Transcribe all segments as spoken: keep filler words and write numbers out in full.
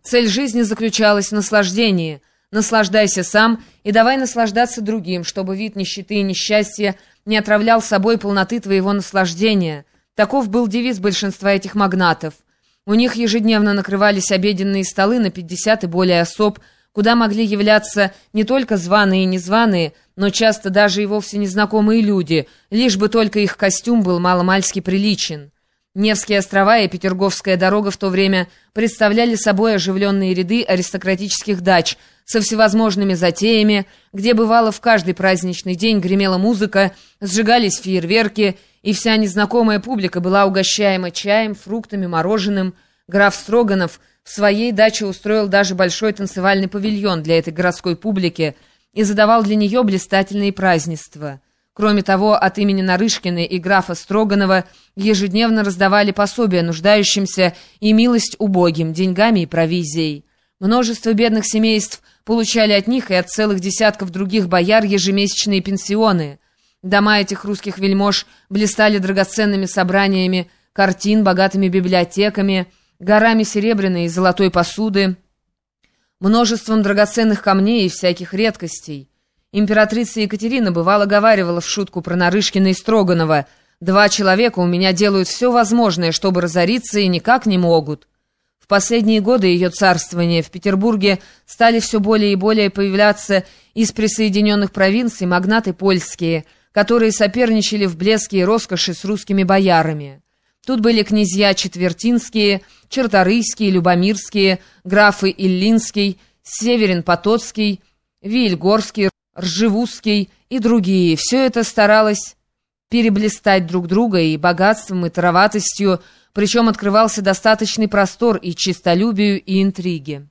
Цель жизни заключалась в наслаждении. Наслаждайся сам и давай наслаждаться другим, чтобы вид нищеты и несчастья не отравлял собой полноты твоего наслаждения. Таков был девиз большинства этих магнатов. У них ежедневно накрывались обеденные столы на пятьдесят и более особ, куда могли являться не только званые и незваные, но часто даже и вовсе незнакомые люди, лишь бы только их костюм был маломальски приличен. Невские острова и Петерговская дорога в то время представляли собой оживленные ряды аристократических дач со всевозможными затеями, где бывало в каждый праздничный день гремела музыка, сжигались фейерверки, и вся незнакомая публика была угощаема чаем, фруктами, мороженым. Граф Строганов в своей даче устроил даже большой танцевальный павильон для этой городской публики и задавал для нее блистательные празднества. Кроме того, от имени Нарышкина и графа Строганова ежедневно раздавали пособия нуждающимся и милость убогим, деньгами и провизией. Множество бедных семейств получали от них и от целых десятков других бояр ежемесячные пенсионы. Дома этих русских вельмож блистали драгоценными собраниями картин, богатыми библиотеками, горами серебряной и золотой посуды, множеством драгоценных камней и всяких редкостей. Императрица Екатерина бывало говаривала в шутку про Нарышкина и Строганова: «Два человека у меня делают все возможное, чтобы разориться, и никак не могут». В последние годы ее царствования в Петербурге стали все более и более появляться из присоединенных провинций магнаты польские, которые соперничали в блеске и роскоши с русскими боярами. Тут были князья Четвертинские, Черторийские, Любомирские, графы Иллинский, Северин-Потоцкий, Вильгорский, Ржевузский и другие. Все это старалось переблистать друг друга и богатством, и тароватостью, причем открывался достаточный простор и честолюбию, и интриге.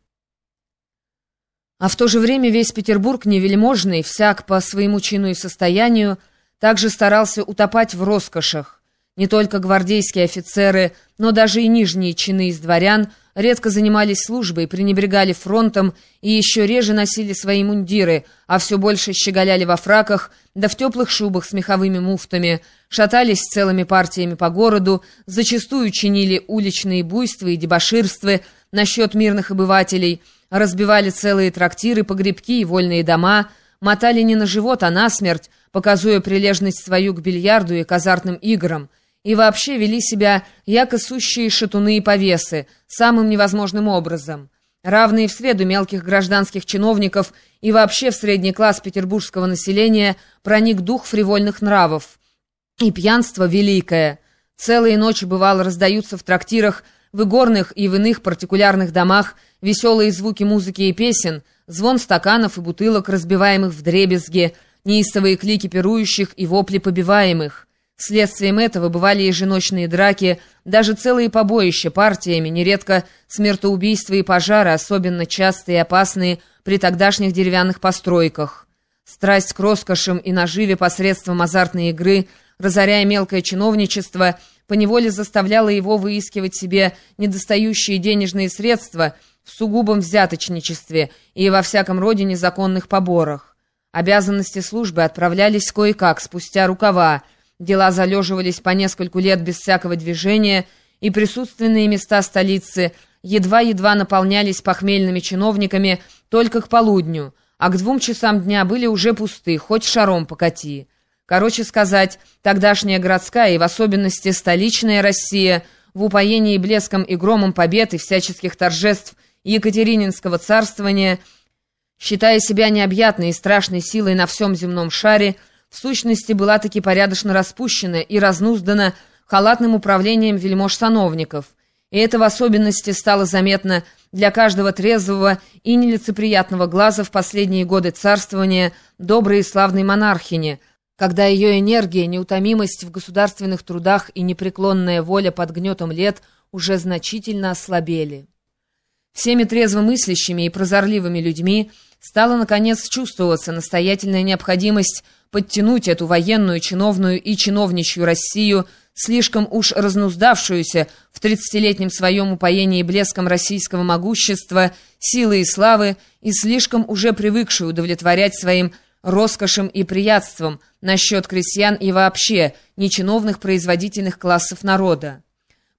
А в то же время весь Петербург невельможный, всяк по своему чину и состоянию, также старался утопать в роскошах. Не только гвардейские офицеры, но даже и нижние чины из дворян редко занимались службой, пренебрегали фронтом и еще реже носили свои мундиры, а все больше щеголяли во фраках, да в теплых шубах с меховыми муфтами, шатались целыми партиями по городу, зачастую чинили уличные буйства и дебоширства насчет мирных обывателей, разбивали целые трактиры, погребки и вольные дома, мотали не на живот, а на смерть, показуя прилежность свою к бильярду и к азартным играм, и вообще вели себя яко сущие шатуны и повесы, самым невозможным образом. Равные в среду мелких гражданских чиновников и вообще в средний класс петербургского населения проник дух фривольных нравов. И пьянство великое. Целые ночи, бывало, раздаются в трактирах, в игорных и в иных партикулярных домах веселые звуки музыки и песен, звон стаканов и бутылок, разбиваемых вдребезги, неистовые клики пирующих и вопли побиваемых. Следствием этого бывали еженочные драки, даже целые побоища партиями, нередко смертоубийства и пожары, особенно частые и опасные при тогдашних деревянных постройках. Страсть к роскошам и наживе посредством азартной игры, разоряя мелкое чиновничество, поневоле заставляла его выискивать себе недостающие денежные средства в сугубом взяточничестве и во всяком роде незаконных поборах. Обязанности службы отправлялись кое-как, спустя рукава, дела залеживались по нескольку лет без всякого движения, и присутственные места столицы едва-едва наполнялись похмельными чиновниками только к полудню, а к двум часам дня были уже пусты, хоть шаром покати. Короче сказать, тогдашняя городская и в особенности столичная Россия в упоении блеском и громом побед и всяческих торжеств Екатерининского царствования, считая себя необъятной и страшной силой на всем земном шаре, в сущности была таки порядочно распущена и разнуздана халатным управлением вельмож-сановников, и это в особенности стало заметно для каждого трезвого и нелицеприятного глаза в последние годы царствования доброй и славной монархини, когда ее энергия, неутомимость в государственных трудах и непреклонная воля под гнетом лет уже значительно ослабели. Всеми трезвомыслящими и прозорливыми людьми стала, наконец, чувствоваться настоятельная необходимость подтянуть эту военную, чиновную и чиновничью Россию, слишком уж разнуздавшуюся в тридцатилетнем своем упоении блеском российского могущества, силы и славы, и слишком уже привыкшую удовлетворять своим роскошем и приятством насчет крестьян и вообще нечиновных производительных классов народа.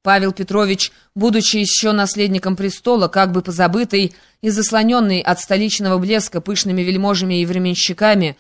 Павел Петрович, будучи еще наследником престола, как бы позабытый и заслоненный от столичного блеска пышными вельможами и временщиками,